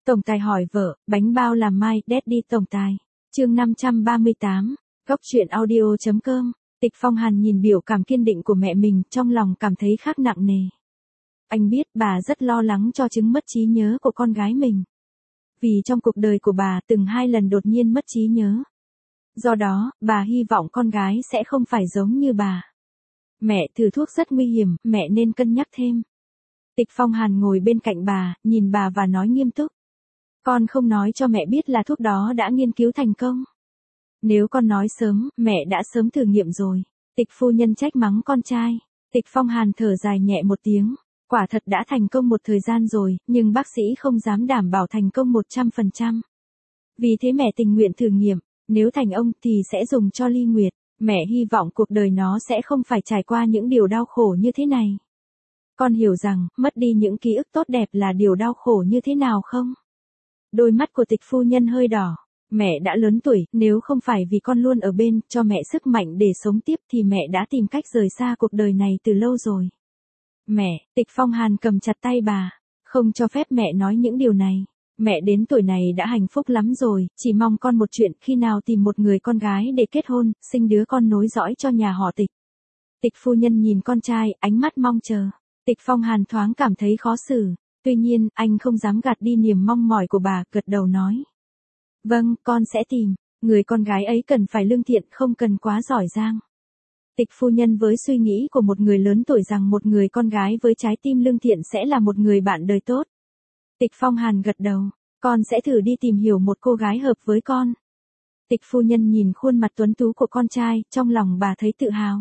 Tổng tài hỏi vợ, bánh bao làm mai, Daddy tổng tài. Chương 538, Góc truyện audio.com. Tịch Phong Hàn nhìn biểu cảm kiên định của mẹ mình, trong lòng cảm thấy khác nặng nề. Anh biết bà rất lo lắng cho chứng mất trí nhớ của con gái mình. Vì trong cuộc đời của bà từng 2 lần đột nhiên mất trí nhớ. Do đó, bà hy vọng con gái sẽ không phải giống như bà. Mẹ, thử thuốc rất nguy hiểm, mẹ nên cân nhắc thêm. Tịch Phong Hàn ngồi bên cạnh bà, nhìn bà và nói nghiêm túc. Con không nói cho mẹ biết là thuốc đó đã nghiên cứu thành công. Nếu con nói sớm, mẹ đã sớm thử nghiệm rồi. Tịch phu nhân trách mắng con trai. Tịch Phong Hàn thở dài nhẹ một tiếng. Quả thật đã thành công một thời gian rồi, nhưng bác sĩ không dám đảm bảo thành công 100%. Vì thế mẹ tình nguyện thử nghiệm, nếu thành ông thì sẽ dùng cho Ly Nguyệt. Mẹ hy vọng cuộc đời nó sẽ không phải trải qua những điều đau khổ như thế này. Con hiểu rằng, mất đi những ký ức tốt đẹp là điều đau khổ như thế nào không? Đôi mắt của tịch phu nhân hơi đỏ. Mẹ đã lớn tuổi, nếu không phải vì con luôn ở bên, cho mẹ sức mạnh để sống tiếp thì mẹ đã tìm cách rời xa cuộc đời này từ lâu rồi. Mẹ, Tịch Phong Hàn cầm chặt tay bà, không cho phép mẹ nói những điều này. Mẹ đến tuổi này đã hạnh phúc lắm rồi, chỉ mong con một chuyện khi nào tìm một người con gái để kết hôn, sinh đứa con nối dõi cho nhà họ Tịch. Tịch phu nhân nhìn con trai, ánh mắt mong chờ. Tịch Phong Hàn thoáng cảm thấy khó xử. Tuy nhiên, anh không dám gạt đi niềm mong mỏi của bà, gật đầu nói. Vâng, con sẽ tìm. Người con gái ấy cần phải lương thiện, không cần quá giỏi giang. Tịch phu nhân với suy nghĩ của một người lớn tuổi rằng một người con gái với trái tim lương thiện sẽ là một người bạn đời tốt. Tịch Phong Hàn gật đầu. Con sẽ thử đi tìm hiểu một cô gái hợp với con. Tịch phu nhân nhìn khuôn mặt tuấn tú của con trai, trong lòng bà thấy tự hào.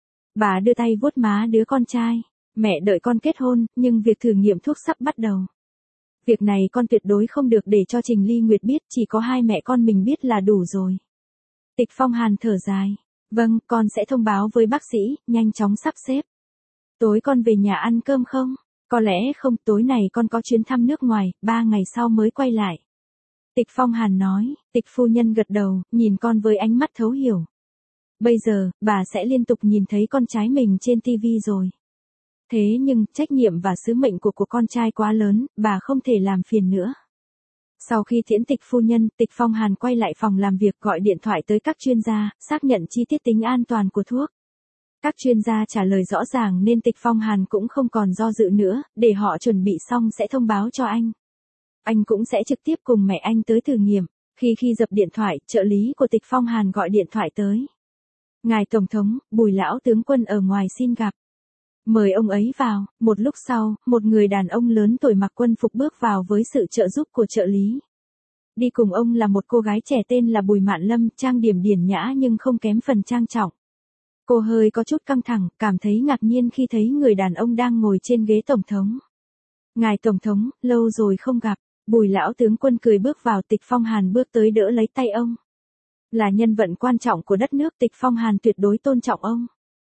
Bà đưa tay vuốt má đứa con trai. Mẹ đợi con kết hôn, nhưng việc thử nghiệm thuốc sắp bắt đầu. Việc này con tuyệt đối không được để cho Trình Ly Nguyệt biết, chỉ có hai mẹ con mình biết là đủ rồi. Tịch Phong Hàn thở dài. Vâng, con sẽ thông báo với bác sĩ, nhanh chóng sắp xếp. Tối con về nhà ăn cơm không? Có lẽ không, tối này con có chuyến thăm nước ngoài, 3 ngày sau mới quay lại. Tịch Phong Hàn nói. Tịch phu nhân gật đầu, nhìn con với ánh mắt thấu hiểu. Bây giờ, bà sẽ liên tục nhìn thấy con trai mình trên TV rồi. Thế nhưng, trách nhiệm và sứ mệnh của con trai quá lớn, bà không thể làm phiền nữa. Sau khi tiễn Tịch phu nhân, Tịch Phong Hàn quay lại phòng làm việc gọi điện thoại tới các chuyên gia, xác nhận chi tiết tính an toàn của thuốc. Các chuyên gia trả lời rõ ràng nên Tịch Phong Hàn cũng không còn do dự nữa, để họ chuẩn bị xong sẽ thông báo cho anh. Anh cũng sẽ trực tiếp cùng mẹ anh tới thử nghiệm. Khi dập điện thoại, trợ lý của Tịch Phong Hàn gọi điện thoại tới. Ngài Tổng thống, Bùi lão tướng quân ở ngoài xin gặp. Mời ông ấy vào. Một lúc sau, một người đàn ông lớn tuổi mặc quân phục bước vào với sự trợ giúp của trợ lý. Đi cùng ông là một cô gái trẻ tên là Bùi Mạn Lâm, trang điểm điển nhã nhưng không kém phần trang trọng. Cô hơi có chút căng thẳng, cảm thấy ngạc nhiên khi thấy người đàn ông đang ngồi trên ghế tổng thống. Ngài Tổng thống, lâu rồi không gặp. Bùi lão tướng quân cười bước vào. Tịch Phong Hàn bước tới đỡ lấy tay ông. Là nhân vật quan trọng của đất nước, Tịch Phong Hàn tuyệt đối tôn trọng ông.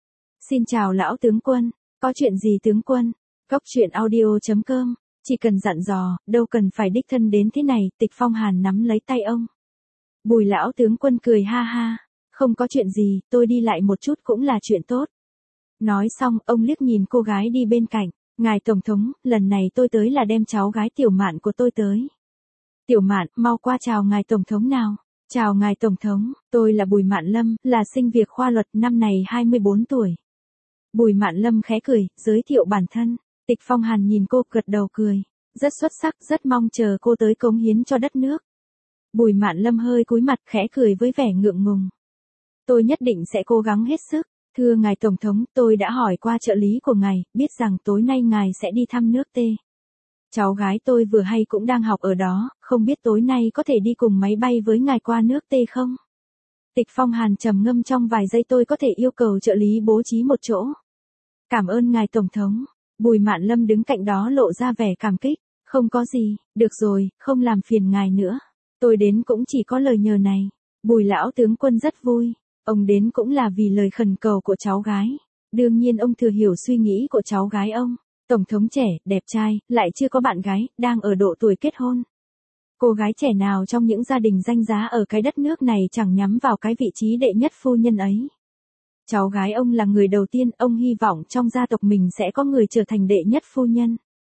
Xin chào lão tướng quân. Có chuyện gì tướng quân? Góc truyện audio.com. Chỉ cần dặn dò, đâu cần phải đích thân đến thế này. Tịch Phong Hàn nắm lấy tay ông. Bùi lão tướng quân cười ha ha. Không có chuyện gì, tôi đi lại một chút cũng là chuyện tốt. Nói xong, ông liếc nhìn cô gái đi bên cạnh. Ngài Tổng thống, lần này tôi tới là đem cháu gái Tiểu Mạn của tôi tới. Tiểu Mạn, mau qua chào ngài Tổng thống nào. Chào ngài Tổng thống, tôi là Bùi Mạn Lâm, là sinh viên khoa luật, năm nay 24 tuổi. Bùi Mạn Lâm khẽ cười, giới thiệu bản thân. Tịch Phong Hàn nhìn cô, gật đầu cười. Rất xuất sắc, rất mong chờ cô tới cống hiến cho đất nước. Bùi Mạn Lâm hơi cúi mặt khẽ cười với vẻ ngượng ngùng. Tôi nhất định sẽ cố gắng hết sức. Thưa ngài Tổng thống, tôi đã hỏi qua trợ lý của ngài, biết rằng tối nay ngài sẽ đi thăm nước T. Cháu gái tôi vừa hay cũng đang học ở đó, không biết tối nay có thể đi cùng máy bay với ngài qua nước T không? Tịch Phong Hàn trầm ngâm trong vài giây. Tôi có thể yêu cầu trợ lý bố trí một chỗ. Cảm ơn ngài Tổng thống. Bùi Mạn Lâm đứng cạnh đó lộ ra vẻ cảm kích. Không có gì, được rồi, không làm phiền ngài nữa. Tôi đến cũng chỉ có lời nhờ này. Bùi lão tướng quân rất vui. Ông đến cũng là vì lời khẩn cầu của cháu gái. Đương nhiên ông thừa hiểu suy nghĩ của cháu gái ông. Tổng thống trẻ, đẹp trai, lại chưa có bạn gái, đang ở độ tuổi kết hôn. Cô gái trẻ nào trong những gia đình danh giá ở cái đất nước này chẳng nhắm vào cái vị trí đệ nhất phu nhân ấy. Cháu gái ông là người đầu tiên, ông hy vọng trong gia tộc mình sẽ có người trở thành đệ nhất phu nhân.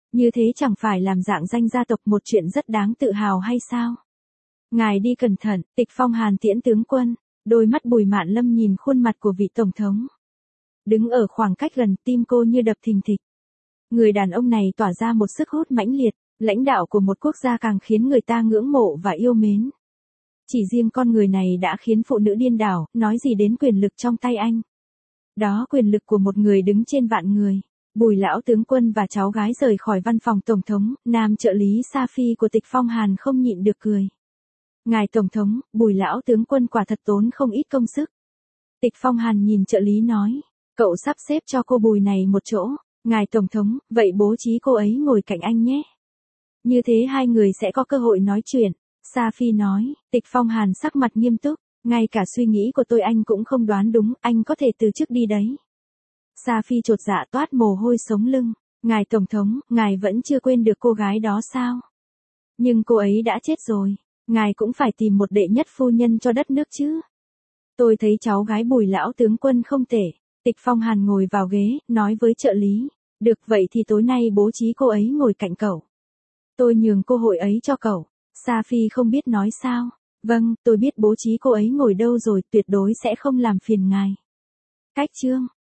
Như thế chẳng phải làm dạng danh gia tộc một chuyện rất đáng tự hào hay sao? Ngài đi cẩn thận, Tịch Phong Hàn tiễn tướng quân, đôi mắt Bùi Mạn Lâm nhìn khuôn mặt của vị tổng thống. Đứng ở khoảng cách gần, tim cô như đập thình thịch. Người đàn ông này tỏa ra một sức hút mãnh liệt, lãnh đạo của một quốc gia càng khiến người ta ngưỡng mộ và yêu mến. Chỉ riêng con người này đã khiến phụ nữ điên đảo, nói gì đến quyền lực trong tay anh. Đó quyền lực của một người đứng trên vạn người. Bùi lão tướng quân và cháu gái rời khỏi văn phòng tổng thống, nam trợ lý Sa Phi của Tịch Phong Hàn không nhịn được cười. Ngài tổng thống, Bùi lão tướng quân quả thật tốn không ít công sức. Tịch Phong Hàn nhìn trợ lý nói, cậu sắp xếp cho cô Bùi này một chỗ. Ngài tổng thống, vậy bố trí cô ấy ngồi cạnh anh nhé. Như thế hai người sẽ có cơ hội nói chuyện. Sa Phi nói. Tịch Phong Hàn sắc mặt nghiêm túc, ngay cả suy nghĩ của tôi anh cũng không đoán đúng, anh có thể từ chức đi đấy. Sa Phi chột dạ toát mồ hôi sống lưng. Ngài tổng thống, ngài vẫn chưa quên được cô gái đó sao? Nhưng cô ấy đã chết rồi, ngài cũng phải tìm một đệ nhất phu nhân cho đất nước chứ. Tôi thấy cháu gái Bùi lão tướng quân không tệ. Tịch Phong Hàn ngồi vào ghế, nói với trợ lý, được vậy thì tối nay bố trí cô ấy ngồi cạnh cậu. Tôi nhường cơ hội ấy cho cậu. Sa Phi không biết nói sao. Vâng, tôi biết bố trí cô ấy ngồi đâu rồi, tuyệt đối sẽ không làm phiền ngài. Cách chương